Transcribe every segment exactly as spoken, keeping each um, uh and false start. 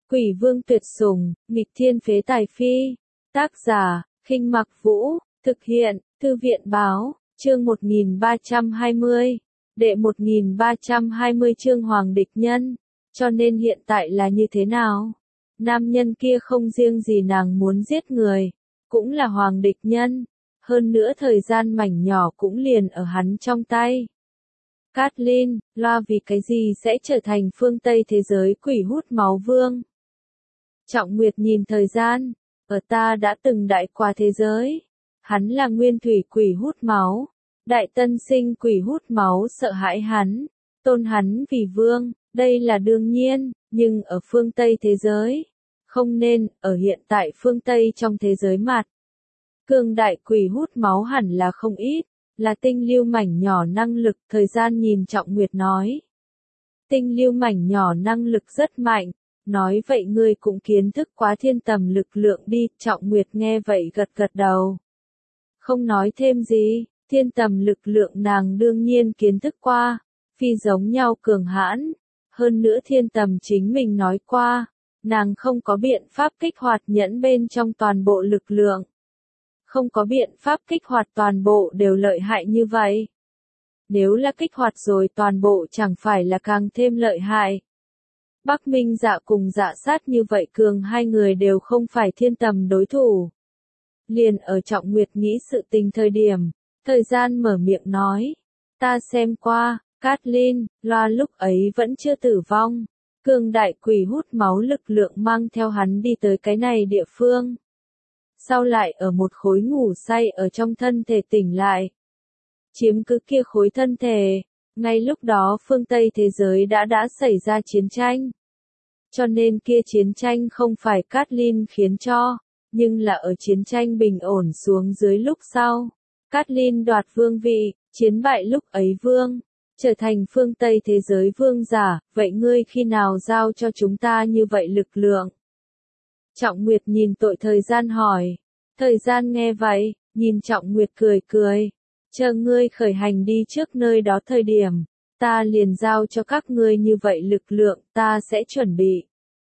Quỷ vương tuyệt sủng, nghịch thiên phế tài phi. Tác giả, Khinh Mặc Vũ, thực hiện, Thư viện báo, chương một nghìn ba trăm hai mươi, đệ một nghìn ba trăm hai mươi chương Hoàng địch nhân. Cho nên hiện tại là như thế nào? Nam nhân kia không riêng gì nàng muốn giết người, cũng là hoàng địch nhân, hơn nữa thời gian mảnh nhỏ cũng liền ở hắn trong tay. Catelyn, loa vì cái gì sẽ trở thành phương Tây thế giới quỷ hút máu vương? Trọng Nguyệt nhìn thời gian, ở ta đã từng đại qua thế giới. Hắn là nguyên thủy quỷ hút máu, đại tân sinh quỷ hút máu sợ hãi hắn, tôn hắn vì vương, đây là đương nhiên, nhưng ở phương Tây thế giới, không nên, ở hiện tại phương Tây trong thế giới mặt. Cường đại quỷ hút máu hẳn là không ít, là tinh lưu mảnh nhỏ năng lực, thời gian nhìn Trọng Nguyệt nói. Tinh lưu mảnh nhỏ năng lực rất mạnh, nói vậy ngươi cũng kiến thức quá thiên tầm lực lượng đi, Trọng Nguyệt nghe vậy gật gật đầu. Không nói thêm gì, thiên tầm lực lượng nàng đương nhiên kiến thức qua, phi giống nhau cường hãn, hơn nữa thiên tầm chính mình nói qua, nàng không có biện pháp kích hoạt nhẫn bên trong toàn bộ lực lượng. Không có biện pháp kích hoạt toàn bộ đều lợi hại như vậy. Nếu là kích hoạt rồi toàn bộ chẳng phải là càng thêm lợi hại. Bắc Minh Dạ cùng Dạ Sát như vậy cường hai người đều không phải thiên tầm đối thủ. Liền ở Trọng Nguyệt nghĩ sự tình thời điểm, thời gian mở miệng nói, ta xem qua, Catelyn, loa lúc ấy vẫn chưa tử vong, cường đại quỷ hút máu lực lượng mang theo hắn đi tới cái này địa phương. Sau lại ở một khối ngủ say ở trong thân thể tỉnh lại. Chiếm cứ kia khối thân thể, ngay lúc đó phương Tây thế giới đã đã xảy ra chiến tranh. Cho nên kia chiến tranh không phải Catelyn khiến cho, nhưng là ở chiến tranh bình ổn xuống dưới lúc sau. Catelyn đoạt vương vị, chiến bại lúc ấy vương, trở thành phương Tây thế giới vương giả, vậy ngươi khi nào giao cho chúng ta như vậy lực lượng? Trọng Nguyệt nhìn tội thời gian hỏi. Thời gian nghe vậy, nhìn Trọng Nguyệt cười cười. Chờ ngươi khởi hành đi trước nơi đó thời điểm, ta liền giao cho các ngươi như vậy lực lượng, ta sẽ chuẩn bị.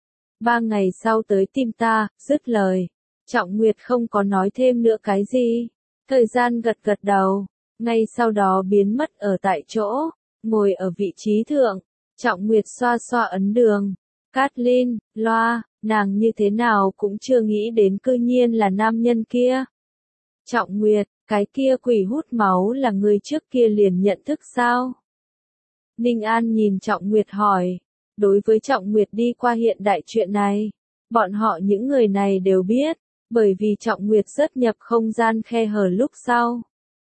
Ba ngày sau tới tìm ta, dứt lời. Trọng Nguyệt không có nói thêm nữa cái gì. Thời gian gật gật đầu, ngay sau đó biến mất ở tại chỗ, ngồi ở vị trí thượng. Trọng Nguyệt xoa xoa ấn đường. Catelyn, loa, nàng như thế nào cũng chưa nghĩ đến cư nhiên là nam nhân kia. Trọng Nguyệt, cái kia quỷ hút máu là người trước kia liền nhận thức sao? Ninh An nhìn Trọng Nguyệt hỏi. Đối với Trọng Nguyệt đi qua hiện đại chuyện này, bọn họ những người này đều biết, bởi vì Trọng Nguyệt xuất nhập không gian khe hở lúc sau.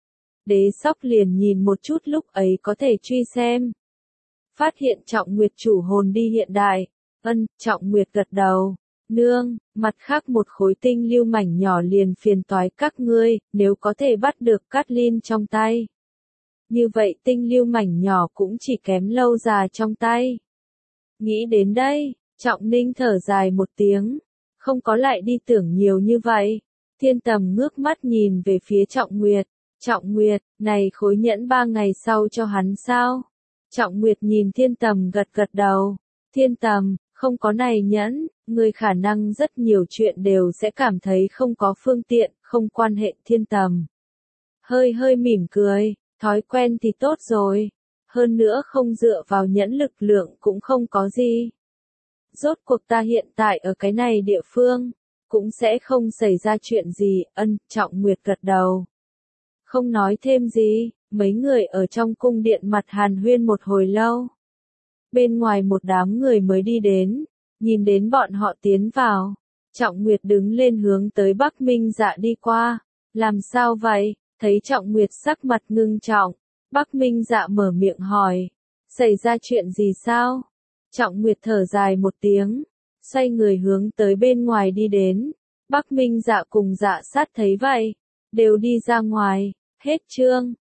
Đế Sóc liền nhìn một chút lúc ấy có thể truy xem. Phát hiện Trọng Nguyệt chủ hồn đi hiện đại. Ân, Trọng Nguyệt gật đầu. Nương, mặt khác một khối tinh lưu mảnh nhỏ liền phiền toái các ngươi, nếu có thể bắt được Catelyn trong tay. Như vậy tinh lưu mảnh nhỏ cũng chỉ kém lâu già trong tay. Nghĩ đến đây, Trọng Ninh thở dài một tiếng, không có lại đi tưởng nhiều như vậy. Thiên tầm ngước mắt nhìn về phía Trọng Nguyệt. Trọng Nguyệt, này khối nhẫn ba ngày sau cho hắn sao? Trọng Nguyệt nhìn thiên tầm gật gật đầu. Thiên tầm, không có này nhẫn, người khả năng rất nhiều chuyện đều sẽ cảm thấy không có phương tiện, không quan hệ thiên tầm. Hơi hơi mỉm cười, thói quen thì tốt rồi. Hơn nữa không dựa vào nhẫn lực lượng cũng không có gì. Rốt cuộc ta hiện tại ở cái này địa phương, cũng sẽ không xảy ra chuyện gì, ân, Trọng Nguyệt gật đầu. Không nói thêm gì, mấy người ở trong cung điện mặt hàn huyên một hồi lâu. Bên ngoài một đám người mới đi đến, nhìn đến bọn họ tiến vào. Trọng Nguyệt đứng lên hướng tới Bắc Minh Dạ đi qua. Làm sao vậy? Thấy Trọng Nguyệt sắc mặt ngưng trọng. Bắc Minh Dạ mở miệng hỏi. Xảy ra chuyện gì sao? Trọng Nguyệt thở dài một tiếng. Xoay người hướng tới bên ngoài đi đến. Bắc Minh Dạ cùng Dạ Sát thấy vậy. Đều đi ra ngoài. Hết chương.